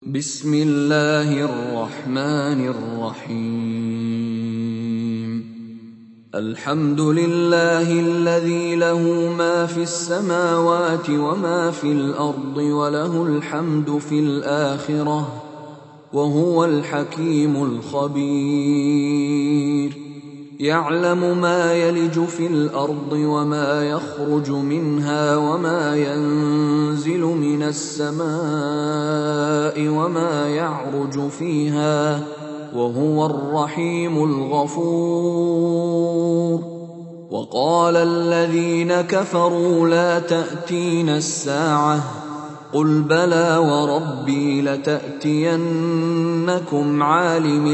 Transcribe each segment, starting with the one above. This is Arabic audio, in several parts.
بسم الله الرحمن الرحيم. الحمد لله الذي له ما في السماوات وما في الأرض وله الحمد في الآخرة وهو الحكيم الخبير. يعلم ما يلج في الأرض وما يخرج منها وما ينزل من السماء وما يعرج فيها وهو الرحيم الغفور. وقال الذين كفروا لا تأتينا الساعة قل بلى وربي لتأتينكم عالم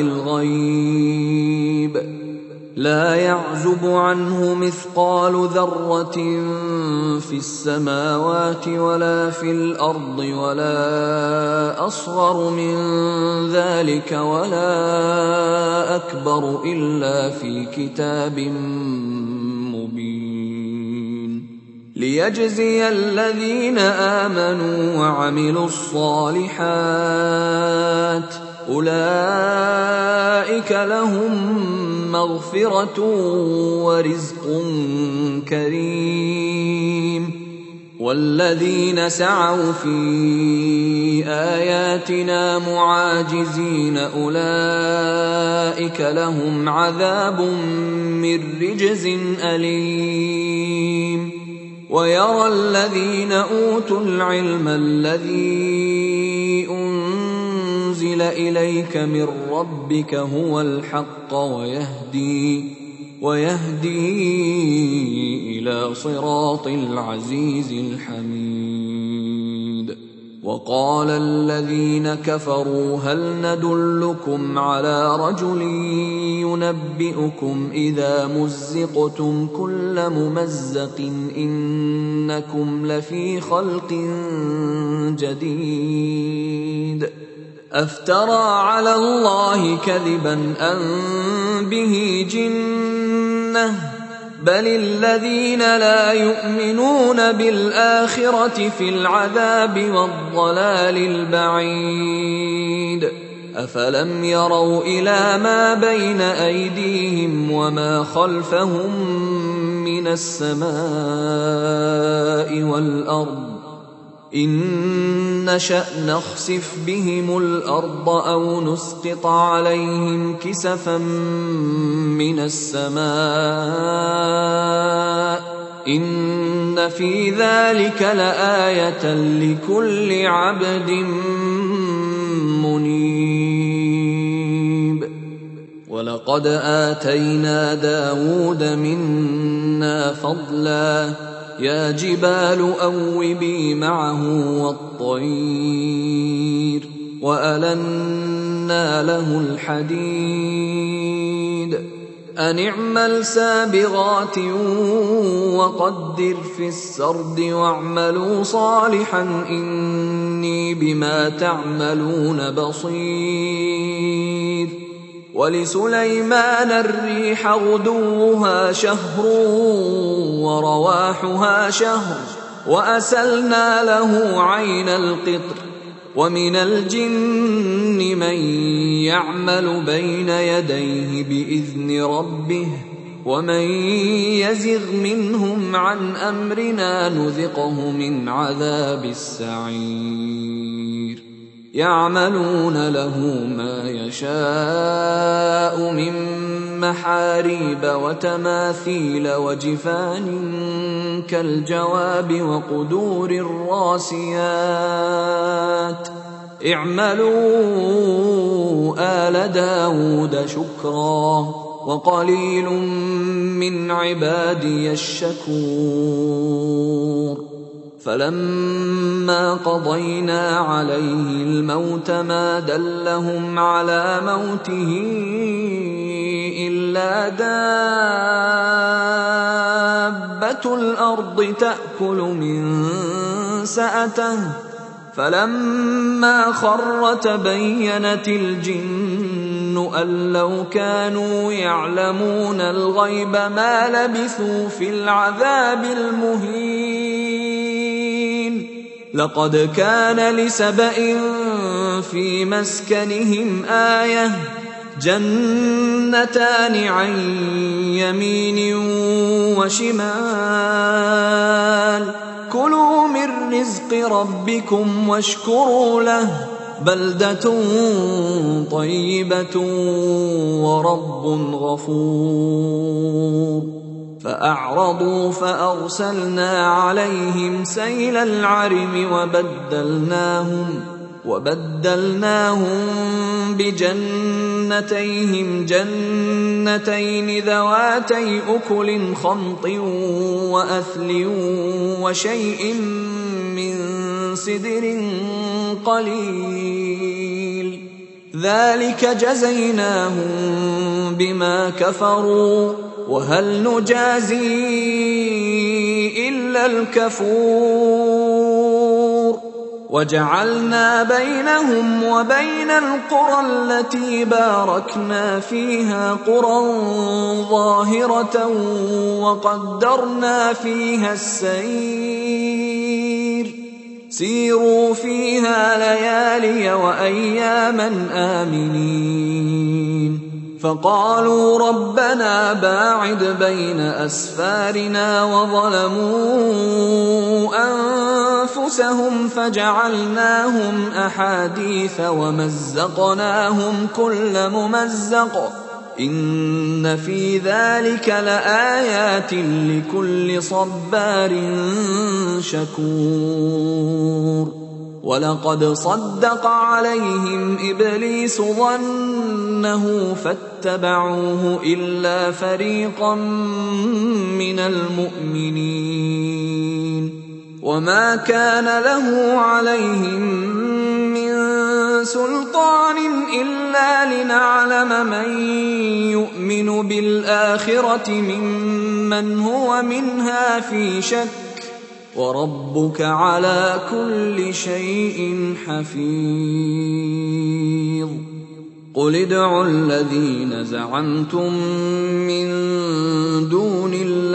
الغيب لا يعزب عنه مثقال ذرة في السماوات ولا في الأرض ولا أصغر من ذلك ولا أكبر إلا في كتاب مبين ليجزي الذين آمنوا وعملوا الصالحات أولئك لهم مغفرة ورزق كريم. والذين سعوا في آياتنا معاجزين أولئك لهم عذاب من رجز أليم. ويرى الذين أوتوا العلم الذي أنزل إليك من ربك هو الحق ويهدي إلى صراط العزيز الحميد. وقال الذين كفروا هل ندلكم على رجل ينبئكم إذا مزقتم كل ممزق إنكم لفي خلق جديد أفترى على الله كذبا أم به جنة بل الذين لا يؤمنون بالآخرة في العذاب والضلال البعيد. أفلم يروا إلى ما بين أيديهم وما خلفهم من السماء والأرض إن نشأ نخسف بهم الأرض أو نسقط عليهم كسفا من السماء إن في ذلك لآية لكل عبد منيب. ولقد آتينا داود منا فضلا يا جبال أوبي معه والطير وألنا له الحديد أن اعمل سابغات وقدر في السرد واعملوا صالحا إني بما تعملون بصير. ولسليمان الريح غدوها شهر ورواحها شهر وأسلنا له عين القطر. ومن الجن من يعمل بين يديه بإذن ربه ومن يزغ منهم عن أمرنا نذقه من عذاب السعير. يعملون له ما يشاء من محاريب وتماثيل وجفان كالجواب وقدور الراسيات اعملوا آل داود شكرا وقليل من عبادي الشكور. فلما قضينا عليه الموت ما دلهم على موته إلا دابة الأرض تأكل من سأته فلما خر تبينت الجن أن لو كانوا يعلمون الغيب ما لبثوا في العذاب المهين. لقد كان لسبإ في مسكنهم آية جنتان عن يمين وشمال كلوا من رزق ربكم واشكروا له بلدة طيبة ورب غفور فأعرضوا فأرسلنا عليهم سيل العرم وبدلناهم بجنتيهم جنتين ذواتي أكل خمط وأثل وشيء من سدر قليل ذلك جزيناهم بما كفروا وهل نجازي إلا الكفور وجعلنا بينهم وبين القرى التي باركنا فيها قرى ظاهرة وقدرنا فيها السير سيروا فيها ليالي وأياما آمنين فقالوا ربنا باعد بين أسفارنا وظلموا أنفسهم فجعلناهم أحاديث ومزقناهم كل ممزق إن في ذلك لآيات لكل صبار شكور ولقد صدق عليهم إبليس ظنه فاتبعوه إلا فريقا من المؤمنين وما كان له عليهم من سلطان إلا لنعلم من يؤمن بالآخرة ممن هو منها في شك وربك على كل شيء حفيظ قل ادعوا الذين زعمتم من دون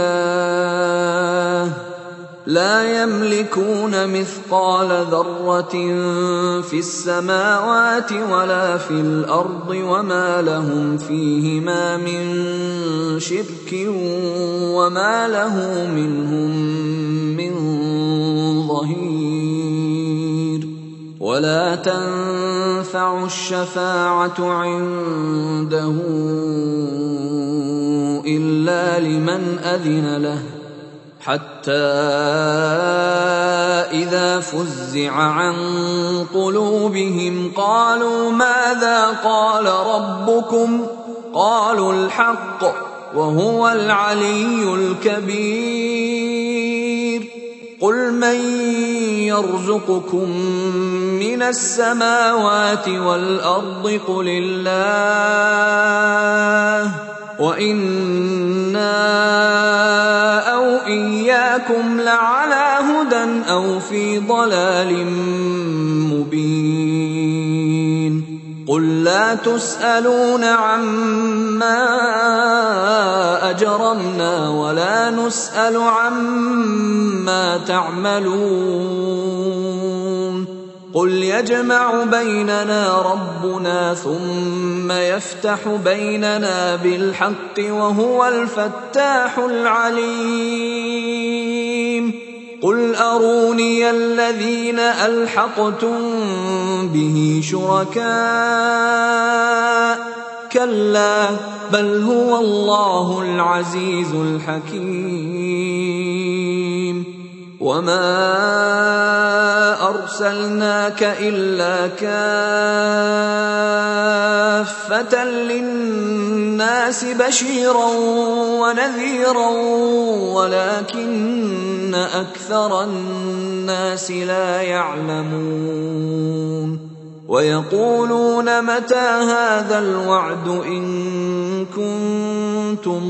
الله لا يملكون مثقال ذرة في السماوات ولا في الأرض وما لهم فيهما من شرك وما له منهم من ظهير ولا تنفع الشفاعة عنده إلا لمن أذن له حتى إذا فزع عن قلوبهم قالوا ماذا قال ربكم قالوا الحق وهو العلي الكبير قل من يرزقكم من السماوات والأرض قل الله وإنا أو إياكم لعلى هدى أو في ضلال مبين قل لا تسألون عما أجرمنا ولا نسأل عما تعملون قل يجمع بيننا ربنا ثم يفتح بيننا بالحق وهو الفتاح العليم قل أروني الذين ألحقتم به شركاء كلا بل هو الله العزيز الحكيم وما أرسلناك إلا كافة للناس بشيرا ونذيرا ولكن أكثر الناس لا يعلمون ويقولون متى هذا الوعد إن كنتم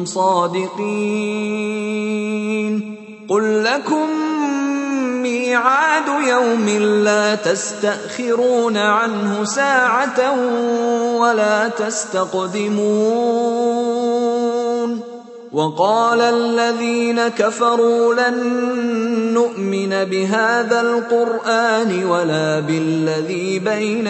صادقين قل لكم ميعاد يوم لا تستأخرون عنه ساعة ولا تستقدمون وقال الذين كفروا لن نؤمن بهذا القرآن ولا بالذي بين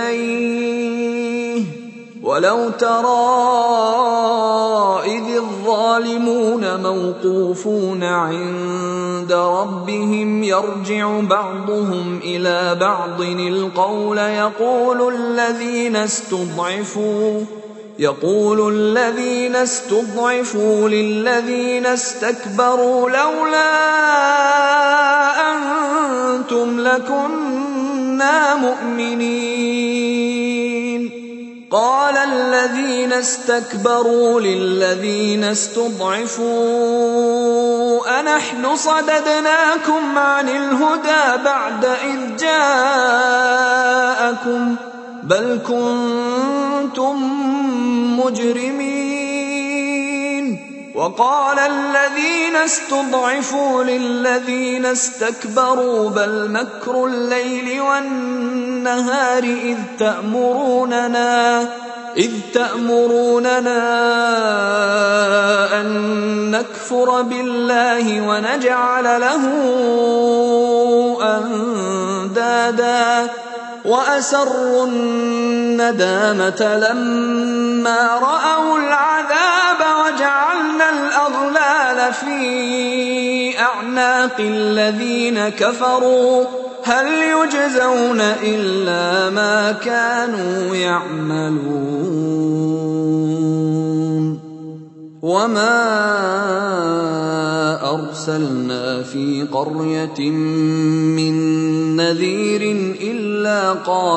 يديه ولو ترى إذ الظالمون موقوفون عند ربهم يرجع بعضهم إلى بعض القول يقول الذين استضعفوا للذين استكبروا لولا أنتم لكنا مؤمنين قال الذين استكبروا للذين استضعفوا أنحن صددناكم عن الهدى بعد إذ جاءكم بل كنتم مجرمين وقال الذين استضعفوا للذين استكبروا بل مكر الليل والنهار إذ تأمروننا أن نكفر بالله ونجعل له أندادا وأسروا الندامة لما رأوا العذاب وجعلنا الأغلال في أعناق الذين كفروا هل يجزون إلا ما كانوا يعملون وما أرسلنا في قرية من نذير إلا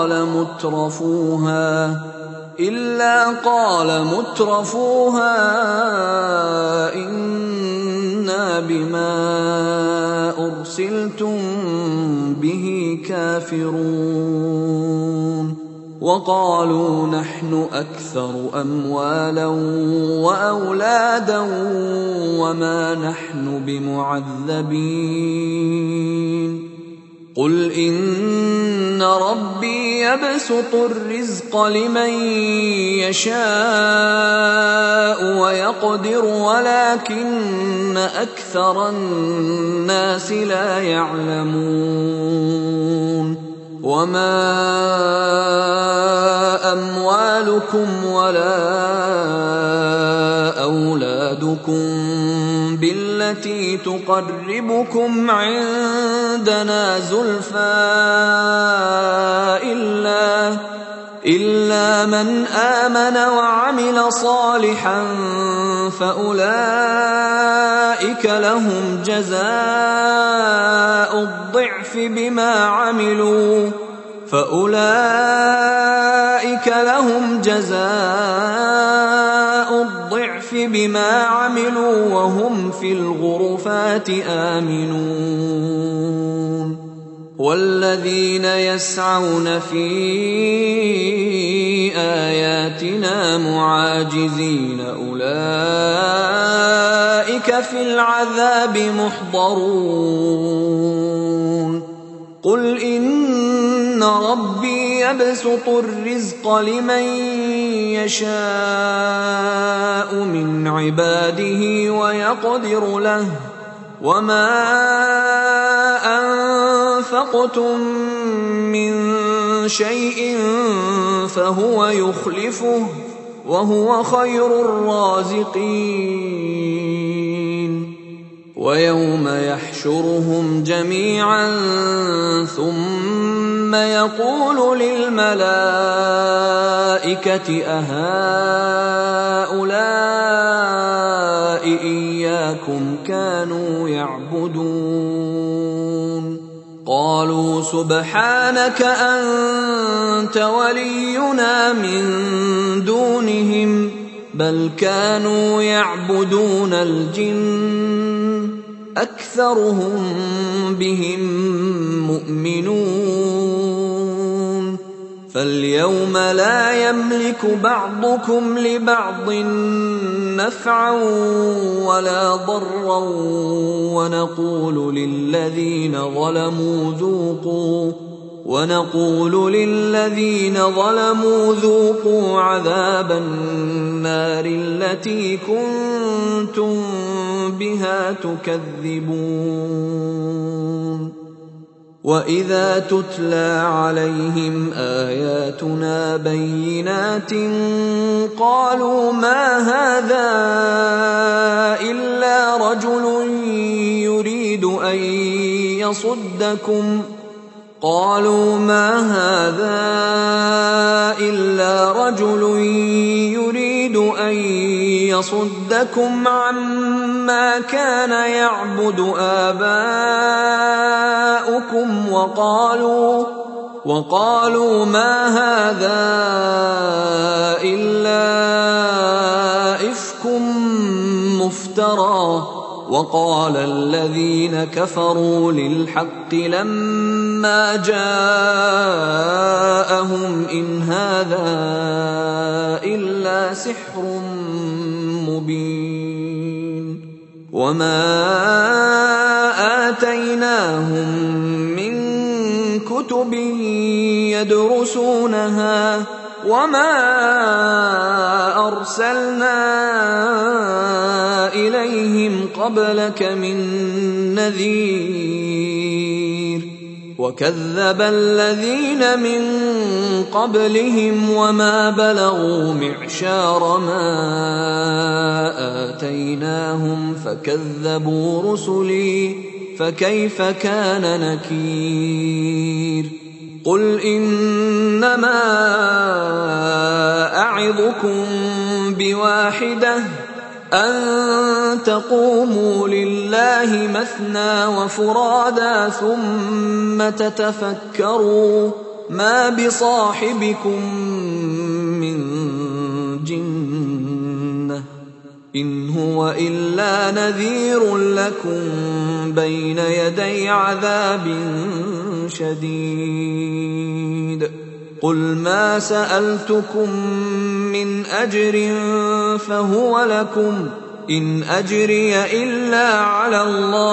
قال مترفوها إنا بما أرسلتم به كافرون وقالوا نحن أكثر أموالا وأولادا وما نحن بمعذبين قل إن ربي يبسط الرزق لمن يشاء ويقدر ولكن أكثر الناس لا يعلمون وما أموالكم ولا أولادكم بالتي تقربكم عندنا زلفى إلا من آمن وعمل صالحا فأولئك لهم جزاء الضعف بما عملوا وهم في الغرفات آمنون والذين يسعون في آياتنا معاجزين أولئك في العذاب محضرون قل إن ربي يبسط الرزق لمن يشاء من عباده ويقدر له وما أنفقتم من شيء فهو يخلفه وهو خير الرازقين ويوم يحشرهم جميعا ثم يقول للملائكة أهؤلاء إياكم كانوا يعبدون قالوا سبحانك أنت ولينا من دونهم بل كانوا يعبدون الجن أكثرهم بهم مؤمنون فاليوم لا يملك بعضكم لبعض نفعا ولا ضرا ونقول للذين ظلموا ذوقوا عذاب النار التي كنتم بها تكذبون وإذا تتلى عليهم آياتنا بينات قالوا ما هذا إلا رجل يريد أن يصدكم عما كان يعبد آباؤكم وقالوا ما هذا إلا إفك مفترى وقال الذين كفروا للحق لما جاءهم إن هذا إلا سحر مبين وما آتيناهم من كتب يدرسونها وما أرسلنا إليهم قبلك من نذير وكذب الذين من قبلهم وما بلغوا معشار ما آتيناهم فكذبوا رسلي فكيف كان نكير قل إنما أعظكم بواحدة أن تقوموا لله مثنى وفرادا ثم تتفكروا ما بصاحبكم من جنة إن هو إلا نذير لكم بين يدي عذاب شديد قل ما سألتكم من أجر فهو لكم إن أجري إلا على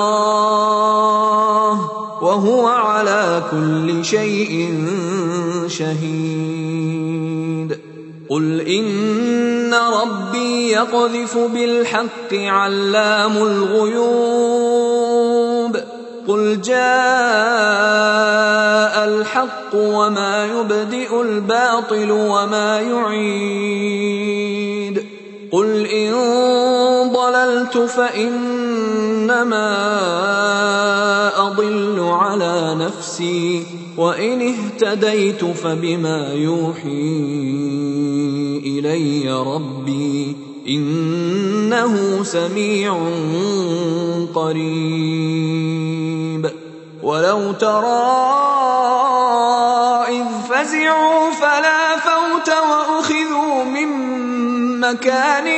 الله وهو على كل شيء شهيد قل إن ربي يقذف بالحق علام الغيوب قل جاء الحق وما يبدئ الباطل وما يعيد قل إن ضللت فإنما أضل على نفسي وإن اهتديت فبما يوحي إلي ربي إنه سميع قريب ولو ترى إذ فزعوا فلا فوت وأخذوا من مكان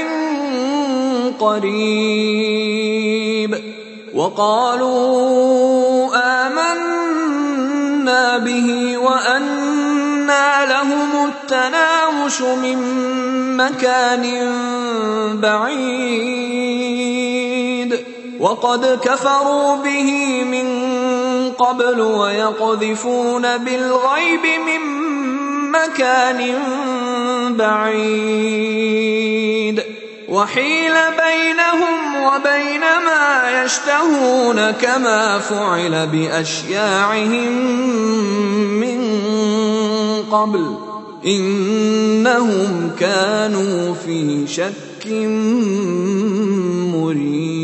قريب وقالوا آمنا به وأنى لهم التناوش من مكان بعيد وقد كفروا به من قبل ويقذفون بالغيب من مكان بعيد وحيل بينهم وبين ما يشتهون كما فعل بأشياعهم من قبل إنهم كانوا في شك مريب